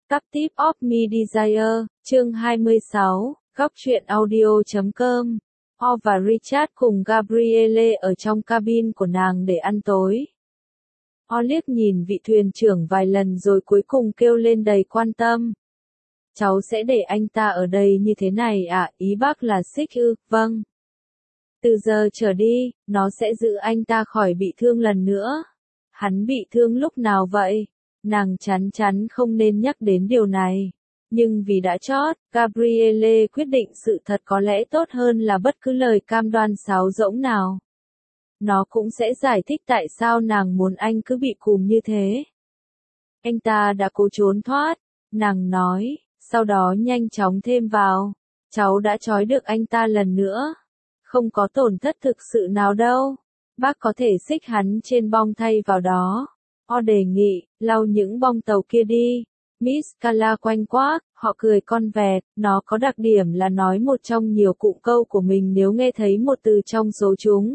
Captive of Me Desire, chương 26, góc truyện audio.com. O và Richard cùng Gabrielle ở trong cabin của nàng để ăn tối. O liếc nhìn vị thuyền trưởng vài lần rồi cuối cùng kêu lên đầy quan tâm. Cháu sẽ để anh ta ở đây như thế này à, ý bác là Six ư, vâng. Từ giờ trở đi, nó sẽ giữ anh ta khỏi bị thương lần nữa. Hắn bị thương lúc nào vậy? Nàng chắn chắn không nên nhắc đến điều này. Nhưng vì đã chót, Gabrielle quyết định sự thật có lẽ tốt hơn là bất cứ lời cam đoan sáo rỗng nào. Nó cũng sẽ giải thích tại sao nàng muốn anh cứ bị cùm như thế. Anh ta đã cố trốn thoát, nàng nói, sau đó nhanh chóng thêm vào. Cháu đã trói được anh ta lần nữa. Không có tổn thất thực sự nào đâu. Bác có thể xích hắn trên bong thay vào đó. O đề nghị, lau những bong tàu kia đi. Miss Cala quanh quác, họ cười con vẹt, nó có đặc điểm là nói một trong nhiều cụm câu của mình nếu nghe thấy một từ trong số chúng.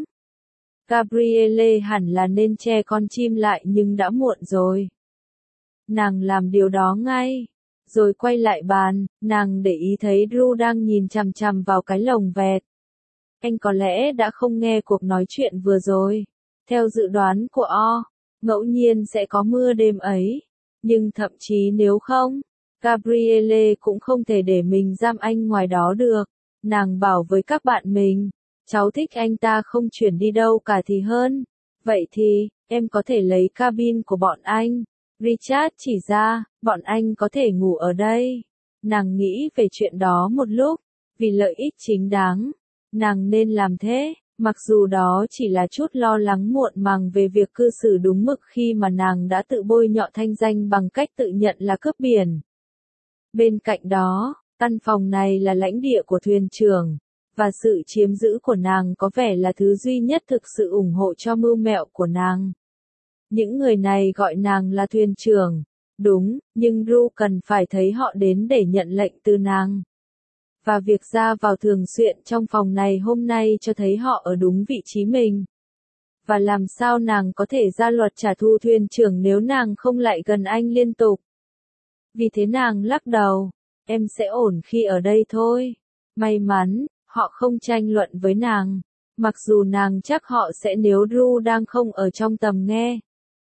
Gabrielle hẳn là nên che con chim lại nhưng đã muộn rồi. Nàng làm điều đó ngay. Rồi quay lại bàn, nàng để ý thấy Drew đang nhìn chằm chằm vào cái lồng vẹt. Anh có lẽ đã không nghe cuộc nói chuyện vừa rồi. Theo dự đoán của O, ngẫu nhiên sẽ có mưa đêm ấy. Nhưng thậm chí nếu không, Gabrielle cũng không thể để mình giam anh ngoài đó được. Nàng bảo với các bạn mình, cháu thích anh ta không chuyển đi đâu cả thì hơn. Vậy thì, em có thể lấy cabin của bọn anh. Richard chỉ ra, bọn anh có thể ngủ ở đây. Nàng nghĩ về chuyện đó một lúc, vì lợi ích chính đáng. Nàng nên làm thế, mặc dù đó chỉ là chút lo lắng muộn màng về việc cư xử đúng mực khi mà nàng đã tự bôi nhọ thanh danh bằng cách tự nhận là cướp biển. Bên cạnh đó, căn phòng này là lãnh địa của thuyền trưởng, và sự chiếm giữ của nàng có vẻ là thứ duy nhất thực sự ủng hộ cho mưu mẹo của nàng. Những người này gọi nàng là thuyền trưởng, đúng, nhưng Drew cần phải thấy họ đến để nhận lệnh từ nàng. Và việc ra vào thường xuyên trong phòng này hôm nay cho thấy họ ở đúng vị trí mình. Và làm sao nàng có thể ra luật trả thù thuyền trưởng nếu nàng không lại gần anh liên tục. Vì thế nàng lắc đầu, em sẽ ổn khi ở đây thôi. May mắn, họ không tranh luận với nàng, mặc dù nàng chắc họ sẽ nếu Drew đang không ở trong tầm nghe.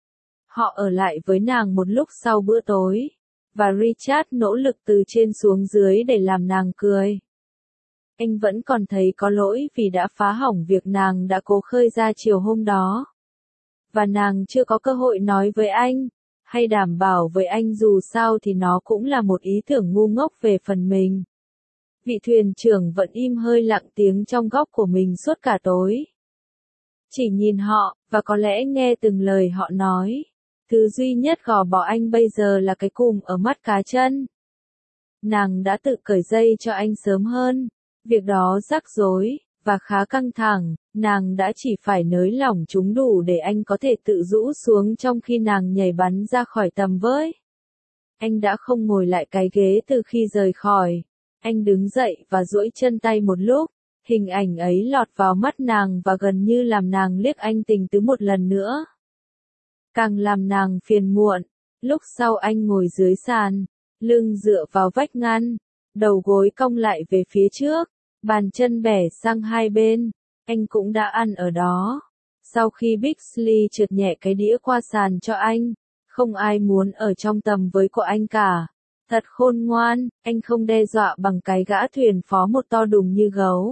Họ ở lại với nàng một lúc sau bữa tối. Và Richard nỗ lực từ trên xuống dưới để làm nàng cười. Anh vẫn còn thấy có lỗi vì đã phá hỏng việc nàng đã cố khơi ra chiều hôm đó. Và nàng chưa có cơ hội nói với anh, hay đảm bảo với anh dù sao thì nó cũng là một ý tưởng ngu ngốc về phần mình. Vị thuyền trưởng vẫn im hơi lặng tiếng trong góc của mình suốt cả tối. Chỉ nhìn họ, và có lẽ nghe từng lời họ nói. Thứ duy nhất gò bó anh bây giờ là cái cùm ở mắt cá chân. Nàng đã tự cởi dây cho anh sớm hơn. Việc đó rắc rối, và khá căng thẳng, nàng đã chỉ phải nới lỏng chúng đủ để anh có thể tự rũ xuống trong khi nàng nhảy bắn ra khỏi tầm với. Anh đã không ngồi lại cái ghế từ khi rời khỏi. Anh đứng dậy và duỗi chân tay một lúc. Hình ảnh ấy lọt vào mắt nàng và gần như làm nàng liếc anh tình tứ một lần nữa. Càng làm nàng phiền muộn, lúc sau anh ngồi dưới sàn, lưng dựa vào vách ngăn, đầu gối cong lại về phía trước, bàn chân bẻ sang hai bên, anh cũng đã ăn ở đó. Sau khi Bixley trượt nhẹ cái đĩa qua sàn cho anh, không ai muốn ở trong tầm với của anh cả. Thật khôn ngoan, anh không đe dọa bằng cái gã thuyền phó một to đùng như gấu.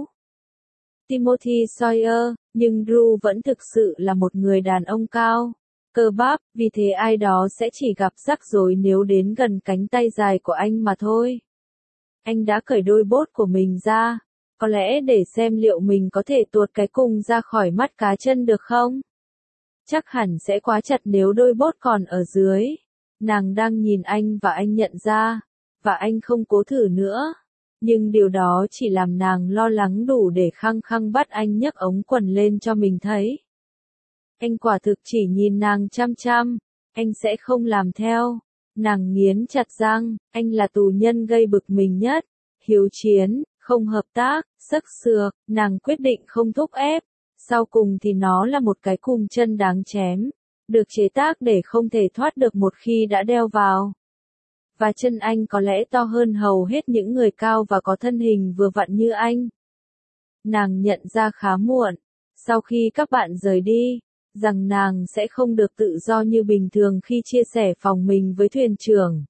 Timothy Sawyer, nhưng Drew vẫn thực sự là một người đàn ông cao. Cơ bắp, vì thế ai đó sẽ chỉ gặp rắc rối nếu đến gần cánh tay dài của anh mà thôi. Anh đã cởi đôi bốt của mình ra, có lẽ để xem liệu mình có thể tuột cái cung ra khỏi mắt cá chân được không? Chắc hẳn sẽ quá chặt nếu đôi bốt còn ở dưới. Nàng đang nhìn anh và anh nhận ra, và anh không cố thử nữa. Nhưng điều đó chỉ làm nàng lo lắng đủ để khăng khăng bắt anh nhấc ống quần lên cho mình thấy. Anh quả thực chỉ nhìn nàng chăm chăm, anh sẽ không làm theo. Nàng nghiến chặt răng, anh là tù nhân gây bực mình nhất, hiếu chiến, không hợp tác, sắc sược, nàng quyết định không thúc ép. Sau cùng thì nó là một cái cùm chân đáng chém, được chế tác để không thể thoát được một khi đã đeo vào. Và chân anh có lẽ to hơn hầu hết những người cao và có thân hình vừa vặn như anh. Nàng nhận ra khá muộn, sau khi các bạn rời đi, rằng nàng sẽ không được tự do như bình thường khi chia sẻ phòng mình với thuyền trưởng.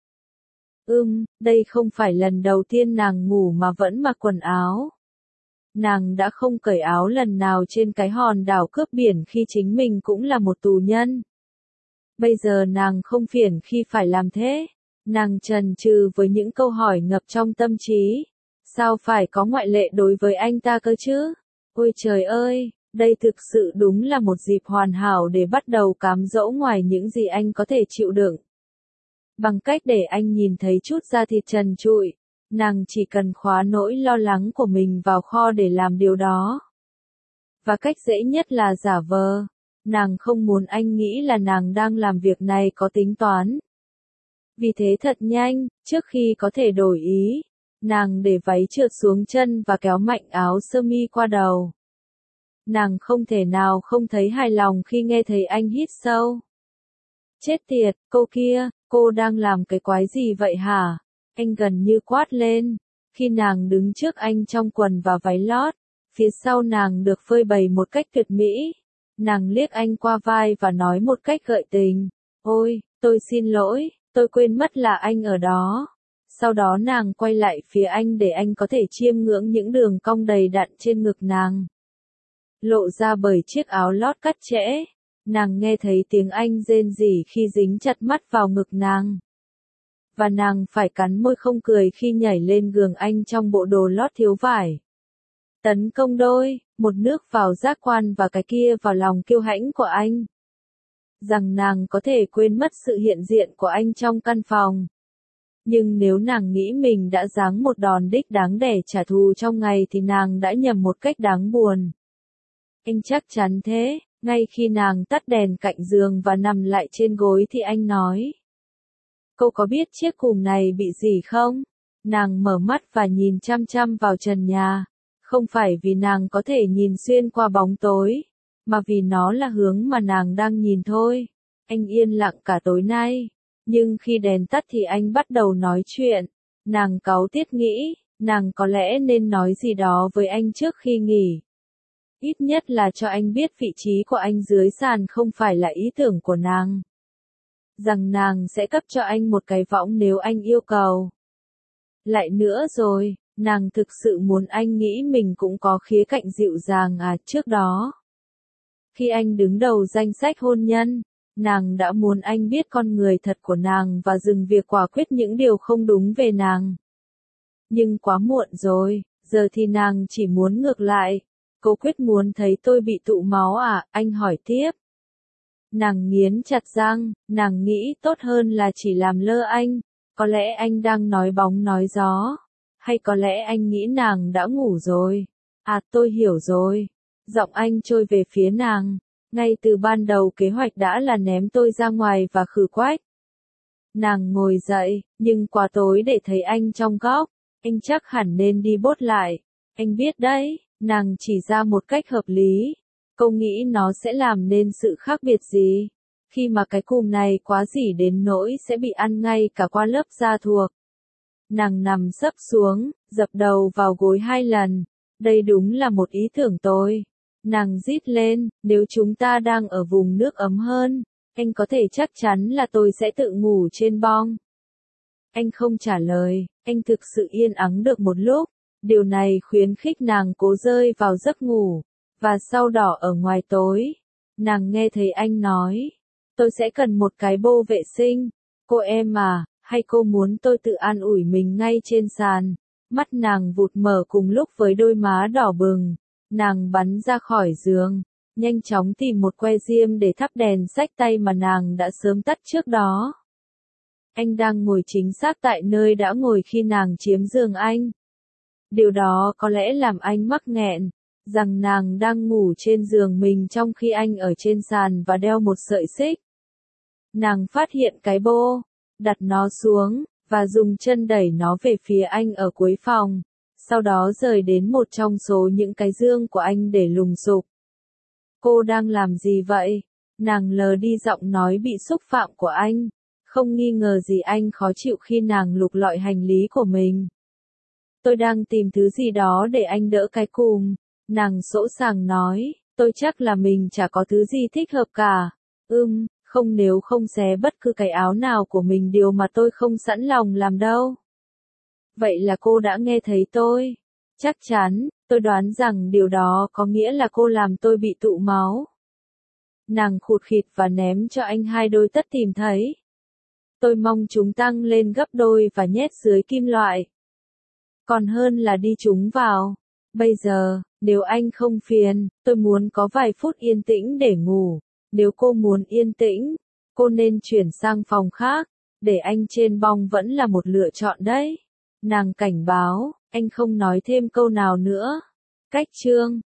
Đây không phải lần đầu tiên nàng ngủ mà vẫn mặc quần áo. Nàng đã không cởi áo lần nào trên cái hòn đảo cướp biển khi chính mình cũng là một tù nhân. Bây giờ nàng không phiền khi phải làm thế. Nàng chần chừ với những câu hỏi ngập trong tâm trí. Sao phải có ngoại lệ đối với anh ta cơ chứ? Ôi trời ơi, đây thực sự đúng là một dịp hoàn hảo để bắt đầu cám dỗ ngoài những gì anh có thể chịu đựng. Bằng cách để anh nhìn thấy chút da thịt trần trụi, nàng chỉ cần khóa nỗi lo lắng của mình vào kho để làm điều đó. Và cách dễ nhất là giả vờ. Nàng không muốn anh nghĩ là nàng đang làm việc này có tính toán. Vì thế thật nhanh, trước khi có thể đổi ý, nàng để váy trượt xuống chân và kéo mạnh áo sơ mi qua đầu. Nàng không thể nào không thấy hài lòng khi nghe thấy anh hít sâu. Chết tiệt, cô kia, cô đang làm cái quái gì vậy hả? Anh gần như quát lên, khi nàng đứng trước anh trong quần và váy lót, phía sau nàng được phơi bày một cách tuyệt mỹ. Nàng liếc anh qua vai và nói một cách gợi tình, ôi, tôi xin lỗi, tôi quên mất là anh ở đó. Sau đó nàng quay lại phía anh để anh có thể chiêm ngưỡng những đường cong đầy đặn trên ngực nàng. Lộ ra bởi chiếc áo lót cắt chẽ, nàng nghe thấy tiếng anh rên rỉ khi dính chặt mắt vào ngực nàng. Và nàng phải cắn môi không cười khi nhảy lên giường anh trong bộ đồ lót thiếu vải. Tấn công đôi, một nước vào giác quan và cái kia vào lòng kiêu hãnh của anh. Rằng nàng có thể quên mất sự hiện diện của anh trong căn phòng. Nhưng nếu nàng nghĩ mình đã giáng một đòn đích đáng để trả thù trong ngày thì nàng đã nhầm một cách đáng buồn. Anh chắc chắn thế, ngay khi nàng tắt đèn cạnh giường và nằm lại trên gối thì anh nói. Cô có biết chiếc cùm này bị gì không? Nàng mở mắt và nhìn chăm chăm vào trần nhà. Không phải vì nàng có thể nhìn xuyên qua bóng tối, mà vì nó là hướng mà nàng đang nhìn thôi. Anh yên lặng cả tối nay, nhưng khi đèn tắt thì anh bắt đầu nói chuyện. Nàng cáu tiết nghĩ, nàng có lẽ nên nói gì đó với anh trước khi nghỉ. Ít nhất là cho anh biết vị trí của anh dưới sàn không phải là ý tưởng của nàng. Rằng nàng sẽ cấp cho anh một cái võng nếu anh yêu cầu. Lại nữa rồi, nàng thực sự muốn anh nghĩ mình cũng có khía cạnh dịu dàng trước đó. Khi anh đứng đầu danh sách hôn nhân, nàng đã muốn anh biết con người thật của nàng và dừng việc quả quyết những điều không đúng về nàng. Nhưng quá muộn rồi, giờ thì nàng chỉ muốn ngược lại. Cô quyết muốn thấy tôi bị tụ máu anh hỏi tiếp. Nàng nghiến chặt răng, nàng nghĩ tốt hơn là chỉ làm lơ anh. Có lẽ anh đang nói bóng nói gió. Hay có lẽ anh nghĩ nàng đã ngủ rồi. Tôi hiểu rồi. Giọng anh trôi về phía nàng. Ngay từ ban đầu kế hoạch đã là ném tôi ra ngoài và khử quách. Nàng ngồi dậy, nhưng quá tối để thấy anh trong góc. Anh chắc hẳn nên đi bốt lại. Anh biết đấy, nàng chỉ ra một cách hợp lý. Cô nghĩ nó sẽ làm nên sự khác biệt gì? Khi mà cái cùm này quá dỉ đến nỗi sẽ bị ăn ngay cả qua lớp da thuộc. Nàng nằm sấp xuống, dập đầu vào gối 2 lần. Đây đúng là một ý tưởng tồi. Nàng rít lên, nếu chúng ta đang ở vùng nước ấm hơn, anh có thể chắc chắn là tôi sẽ tự ngủ trên bong. Anh không trả lời, anh thực sự yên ắng được một lúc. Điều này khuyến khích nàng cố rơi vào giấc ngủ. Và sau đó ở ngoài tối, nàng nghe thấy anh nói, tôi sẽ cần một cái bô vệ sinh. Cô em hay cô muốn tôi tự an ủi mình ngay trên sàn? Mắt nàng vụt mở cùng lúc với đôi má đỏ bừng. Nàng bắn ra khỏi giường, nhanh chóng tìm một que diêm để thắp đèn xách tay mà nàng đã sớm tắt trước đó. Anh đang ngồi chính xác tại nơi đã ngồi khi nàng chiếm giường anh. Điều đó có lẽ làm anh mắc nghẹn, rằng nàng đang ngủ trên giường mình trong khi anh ở trên sàn và đeo một sợi xích. Nàng phát hiện cái bô, đặt nó xuống, và dùng chân đẩy nó về phía anh ở cuối phòng, sau đó rời đến một trong số những cái giường của anh để lùng sục. Cô đang làm gì vậy? Nàng lờ đi giọng nói bị xúc phạm của anh. Không nghi ngờ gì anh khó chịu khi nàng lục lọi hành lý của mình. Tôi đang tìm thứ gì đó để anh đỡ cái cùm. Nàng sỗ sàng nói, tôi chắc là mình chả có thứ gì thích hợp cả. Không, nếu không xé bất cứ cái áo nào của mình, điều mà tôi không sẵn lòng làm đâu. Vậy là cô đã nghe thấy tôi. Chắc chắn, tôi đoán rằng điều đó có nghĩa là cô làm tôi bị tụ máu. Nàng khụt khịt và ném cho anh 2 đôi tất tìm thấy. Tôi mong chúng tăng lên gấp đôi và nhét dưới kim loại. Còn hơn là đi chúng vào. Bây giờ, nếu anh không phiền, tôi muốn có vài phút yên tĩnh để ngủ. Nếu cô muốn yên tĩnh, cô nên chuyển sang phòng khác. Để anh trên bong vẫn là một lựa chọn đấy. Nàng cảnh báo, anh không nói thêm câu nào nữa. Cách chương